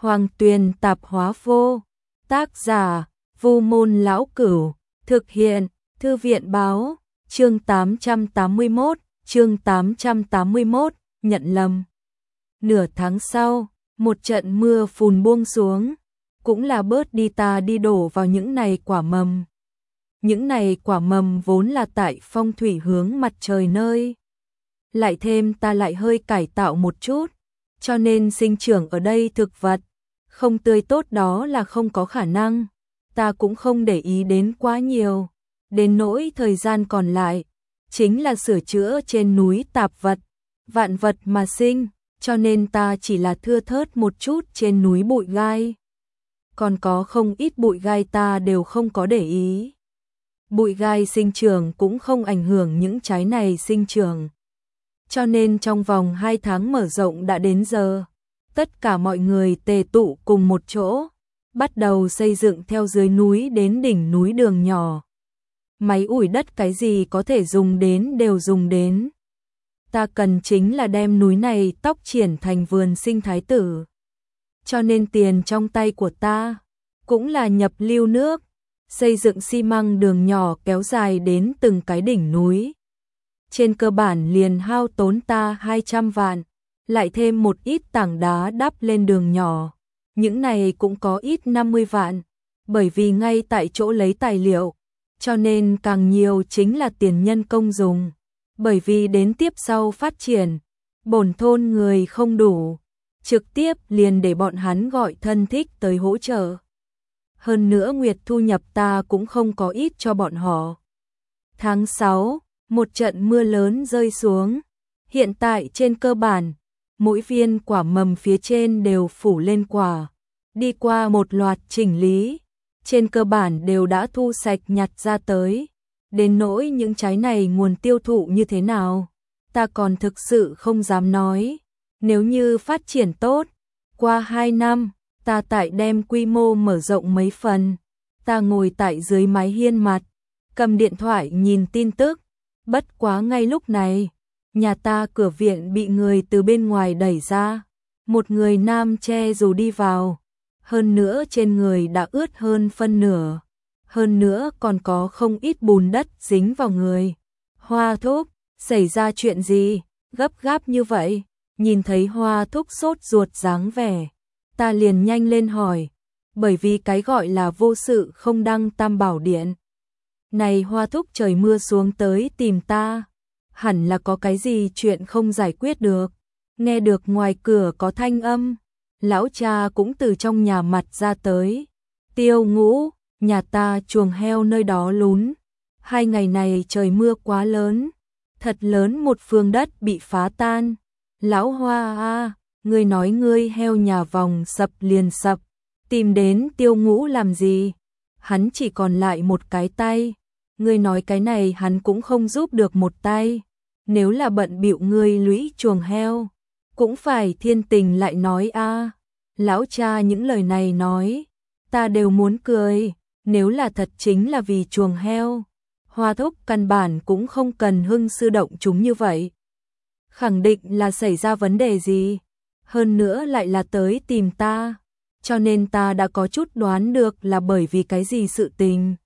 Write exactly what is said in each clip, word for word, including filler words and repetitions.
Hoàng Tuyền Tạp Hóa Vô. Tác giả: Vu Môn Lão Cửu. Thực hiện: Thư viện Báo. Chương tám trăm tám mươi mốt, chương tám trăm tám mươi mốt, nhận lầm. Nửa tháng sau, một trận mưa phùn buông xuống, cũng là bớt đi ta đi đổ vào những này quả mầm. Những này quả mầm vốn là tại phong thủy hướng mặt trời nơi. Lại thêm ta lại hơi cải tạo một chút, cho nên sinh trưởng ở đây thực vật không tươi tốt đó là không có khả năng. Ta cũng không để ý đến quá nhiều, đến nỗi thời gian còn lại chính là sửa chữa trên núi tạp vật, vạn vật mà sinh, cho nên ta chỉ là thưa thớt một chút trên núi bụi gai. Còn có không ít bụi gai ta đều không có để ý. Bụi gai sinh trưởng cũng không ảnh hưởng những trái này sinh trưởng. Cho nên trong vòng hai tháng mở rộng đã đến giờ, tất cả mọi người tề tụ cùng một chỗ, bắt đầu xây dựng theo dưới núi đến đỉnh núi đường nhỏ. Máy ủi đất cái gì có thể dùng đến đều dùng đến. Ta cần chính là đem núi này tóc triển thành vườn sinh thái tử. Cho nên tiền trong tay của ta cũng là nhập lưu nước, xây dựng xi măng đường nhỏ kéo dài đến từng cái đỉnh núi. Trên cơ bản liền hao tốn ta hai trăm vạn, lại thêm một ít tảng đá đắp lên đường nhỏ. Những này cũng có ít năm mươi vạn, bởi vì ngay tại chỗ lấy tài liệu, cho nên càng nhiều chính là tiền nhân công dùng. Bởi vì đến tiếp sau phát triển, bổn thôn người không đủ, trực tiếp liền để bọn hắn gọi thân thích tới hỗ trợ. Hơn nữa nguyệt thu nhập ta cũng không có ít cho bọn họ. Tháng sáu, một trận mưa lớn rơi xuống. Hiện tại trên cơ bản, mỗi viên quả mầm phía trên đều phủ lên quả. Đi qua một loạt chỉnh lý, trên cơ bản đều đã thu sạch nhặt ra tới. Đến nỗi những trái này nguồn tiêu thụ như thế nào, ta còn thực sự không dám nói. Nếu như phát triển tốt, qua hai năm, ta tại đem quy mô mở rộng mấy phần. Ta ngồi tại dưới mái hiên mặt, cầm điện thoại nhìn tin tức. Bất quá ngay lúc này, nhà ta cửa viện bị người từ bên ngoài đẩy ra. Một người nam che dù đi vào, hơn nữa trên người đã ướt hơn phân nửa. Hơn nữa còn có không ít bùn đất dính vào người. Hoa Thúc, xảy ra chuyện gì? Gấp gáp như vậy. Nhìn thấy Hoa Thúc sốt ruột dáng vẻ, ta liền nhanh lên hỏi. Bởi vì cái gọi là vô sự không đăng tam bảo điện. Này Hoa Thúc trời mưa xuống tới tìm ta, hẳn là có cái gì chuyện không giải quyết được. Nghe được ngoài cửa có thanh âm, lão cha cũng từ trong nhà mặt ra tới. Tiêu Ngũ, nhà ta chuồng heo nơi đó lún. Hai ngày này trời mưa quá lớn, thật lớn một phương đất bị phá tan. Lão Hoa a, ngươi nói ngươi heo nhà vòng sập liền sập, tìm đến Tiêu Ngũ làm gì? Hắn chỉ còn lại một cái tay. Ngươi nói cái này hắn cũng không giúp được một tay. Nếu là bận bịu ngươi lũy chuồng heo, cũng phải thiên tình lại nói a. Lão cha những lời này nói, ta đều muốn cười. Nếu là thật chính là vì chuồng heo, Hoa Thúc căn bản cũng không cần hưng sư động chúng như vậy. Khẳng định là xảy ra vấn đề gì, hơn nữa lại là tới tìm ta, cho nên ta đã có chút đoán được là bởi vì cái gì sự tình.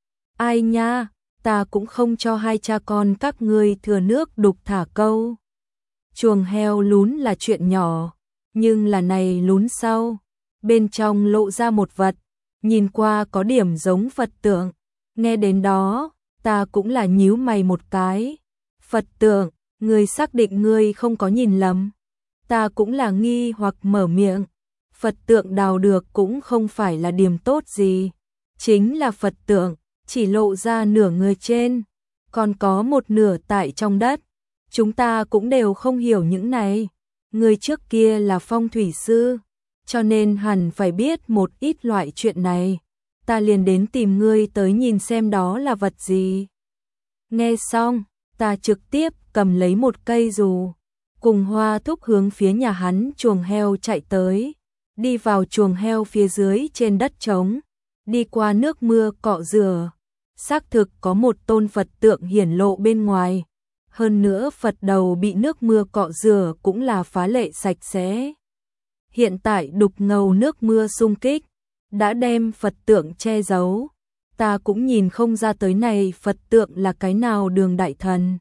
Ai nha, ta cũng không cho hai cha con các ngươi thừa nước đục thả câu. Chuồng heo lún là chuyện nhỏ, nhưng là này lún sau, bên trong lộ ra một vật, nhìn qua có điểm giống Phật tượng. Nghe đến đó, ta cũng là nhíu mày một cái. Phật tượng, ngươi xác định ngươi không có nhìn lầm? Ta cũng là nghi hoặc mở miệng. Phật tượng đào được cũng không phải là điểm tốt gì. Chính là Phật tượng, chỉ lộ ra nửa người trên, còn có một nửa tại trong đất. Chúng ta cũng đều không hiểu những này. Ngươi trước kia là phong thủy sư, cho nên hẳn phải biết một ít loại chuyện này. Ta liền đến tìm ngươi tới nhìn xem đó là vật gì. Nghe xong, ta trực tiếp cầm lấy một cây dù, cùng Hoa Thúc hướng phía nhà hắn chuồng heo chạy tới. Đi vào chuồng heo phía dưới trên đất trống, đi qua nước mưa cọ rửa. Xác thực có một tôn Phật tượng hiển lộ bên ngoài. Hơn nữa Phật đầu bị nước mưa cọ rửa cũng là phá lệ sạch sẽ. Hiện tại đục ngầu nước mưa xung kích, đã đem Phật tượng che giấu. Ta cũng nhìn không ra tới này Phật tượng là cái nào đường đại thần.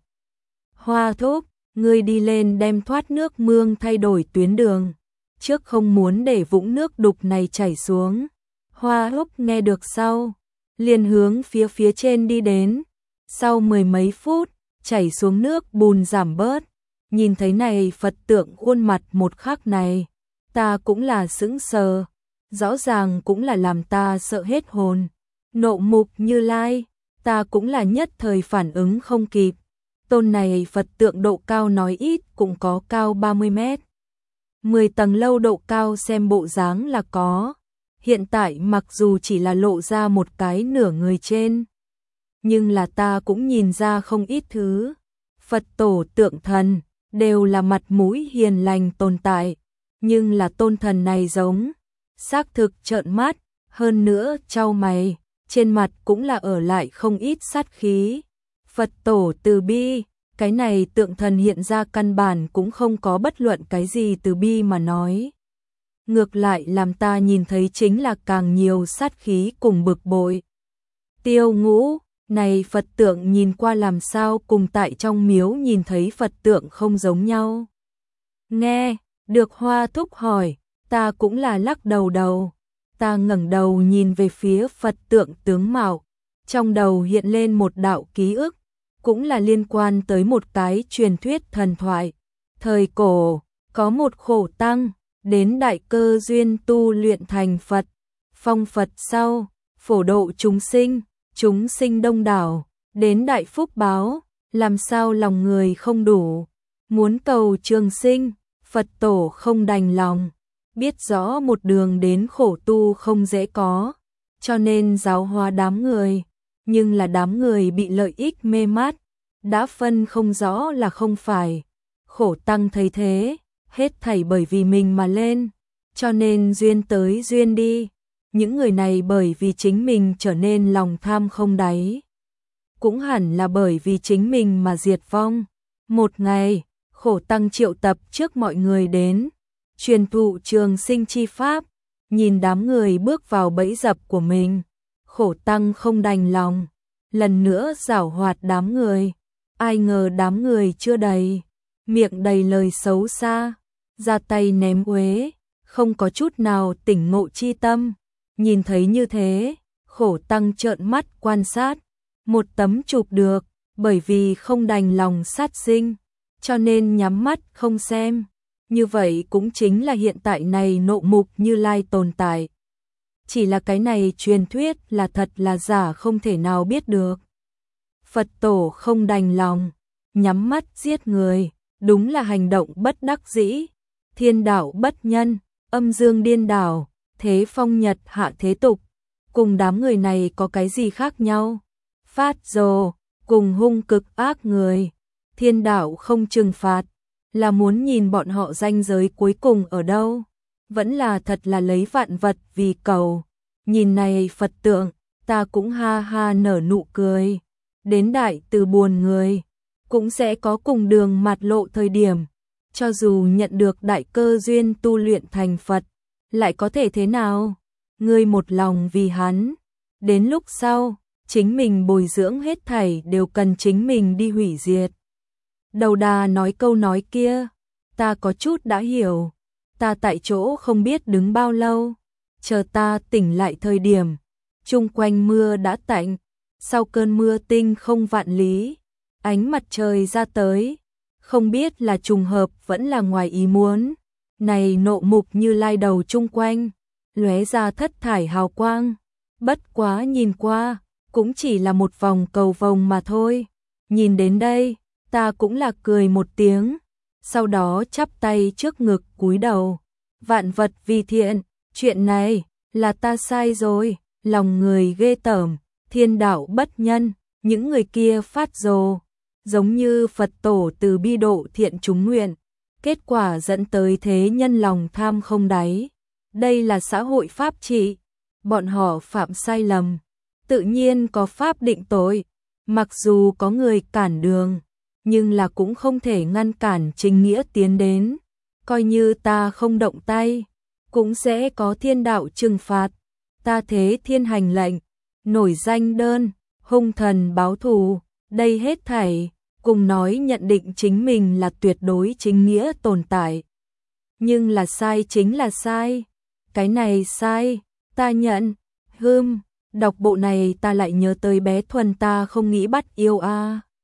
Hoa thúc, ngươi đi lên đem thoát nước mương thay đổi tuyến đường. Trước không muốn để vũng nước đục này chảy xuống. Hoa húc nghe được sau, liền hướng phía phía trên đi đến. Sau mười mấy phút, chảy xuống nước bùn giảm bớt. Nhìn thấy này Phật tượng khuôn mặt một khắc này, ta cũng là sững sờ. Rõ ràng cũng là làm ta sợ hết hồn. Nộ Mục Như Lai, ta cũng là nhất thời phản ứng không kịp. Tôn này Phật tượng độ cao nói ít cũng có cao ba mươi mét. mười tầng lâu độ cao xem bộ dáng là có. Hiện tại mặc dù chỉ là lộ ra một cái nửa người trên, nhưng là ta cũng nhìn ra không ít thứ. Phật tổ tượng thần, đều là mặt mũi hiền lành tồn tại. Nhưng là tôn thần này giống, xác thực trợn mắt, hơn nữa chau mày, trên mặt cũng là ở lại không ít sát khí. Phật tổ từ bi, cái này tượng thần hiện ra căn bản cũng không có bất luận cái gì từ bi mà nói. Ngược lại làm ta nhìn thấy chính là càng nhiều sát khí cùng bực bội. Tiêu Ngũ, này Phật tượng nhìn qua làm sao cùng tại trong miếu nhìn thấy Phật tượng không giống nhau. Nghe, được Hoa thúc hỏi, ta cũng là lắc đầu đầu. Ta ngẩng đầu nhìn về phía Phật tượng tướng mạo, trong đầu hiện lên một đạo ký ức, cũng là liên quan tới một cái truyền thuyết thần thoại. Thời cổ, có một khổ tăng, đến đại cơ duyên tu luyện thành Phật, phong Phật sau, phổ độ chúng sinh, chúng sinh đông đảo, đến đại phúc báo, làm sao lòng người không đủ, muốn cầu trường sinh, Phật tổ không đành lòng, biết rõ một đường đến khổ tu không dễ có, cho nên giáo hóa đám người, nhưng là đám người bị lợi ích mê mát, đã phân không rõ là không phải. Khổ tăng thấy thế, hết thảy bởi vì mình mà lên, cho nên duyên tới duyên đi. Những người này bởi vì chính mình trở nên lòng tham không đáy, cũng hẳn là bởi vì chính mình mà diệt vong. Một ngày, khổ tăng triệu tập trước mọi người đến, truyền thụ trường sinh chi pháp, nhìn đám người bước vào bẫy dập của mình, khổ tăng không đành lòng, lần nữa giảo hoạt đám người. Ai ngờ đám người chưa đầy, miệng đầy lời xấu xa, ra tay ném uế, không có chút nào tỉnh ngộ chi tâm. Nhìn thấy như thế, khổ tăng trợn mắt quan sát, một tấm chụp được, bởi vì không đành lòng sát sinh, cho nên nhắm mắt không xem. Như vậy cũng chính là hiện tại này Nộ Mục Như Lai tồn tại. Chỉ là cái này truyền thuyết là thật là giả không thể nào biết được. Phật tổ không đành lòng, nhắm mắt giết người, đúng là hành động bất đắc dĩ. Thiên đạo bất nhân, âm dương điên đảo, thế phong nhật hạ thế tục, cùng đám người này có cái gì khác nhau? Phát rồ, cùng hung cực ác người, thiên đạo không trừng phạt, là muốn nhìn bọn họ ranh giới cuối cùng ở đâu? Vẫn là thật là lấy vạn vật vì cầu. Nhìn này Phật tượng, ta cũng ha ha nở nụ cười. Đến đại từ buồn người, cũng sẽ có cùng đường mạt lộ thời điểm. Cho dù nhận được đại cơ duyên tu luyện thành Phật, lại có thể thế nào? Ngươi một lòng vì hắn, đến lúc sau, chính mình bồi dưỡng hết thảy đều cần chính mình đi hủy diệt. Đầu đà nói câu nói kia, ta có chút đã hiểu. Ta tại chỗ không biết đứng bao lâu, chờ ta tỉnh lại thời điểm, chung quanh mưa đã tạnh, sau cơn mưa tinh không vạn lý, ánh mặt trời ra tới, không biết là trùng hợp vẫn là ngoài ý muốn. Này Nộ Mục Như Lai đầu chung quanh, lóe ra thất thải hào quang, bất quá nhìn qua, cũng chỉ là một vòng cầu vồng mà thôi. Nhìn đến đây, ta cũng là cười một tiếng, sau đó chắp tay trước ngực cúi đầu. Vạn vật vì thiện, chuyện này là ta sai rồi, lòng người ghê tởm, thiên đạo bất nhân, những người kia phát rồ, giống như Phật tổ từ bi độ thiện chúng nguyện, kết quả dẫn tới thế nhân lòng tham không đáy. Đây là xã hội pháp trị, bọn họ phạm sai lầm, tự nhiên có pháp định tội, mặc dù có người cản đường, nhưng là cũng không thể ngăn cản chính nghĩa tiến đến. Coi như ta không động tay, cũng sẽ có thiên đạo trừng phạt. Ta thế thiên hành lệnh, nổi danh đơn, hung thần báo thù, đây hết thảy, cùng nói nhận định chính mình là tuyệt đối chính nghĩa tồn tại. Nhưng là sai chính là sai, cái này sai, ta nhận, hưm, đọc bộ này ta lại nhớ tới bé Thuần ta không nghĩ bắt yêu a.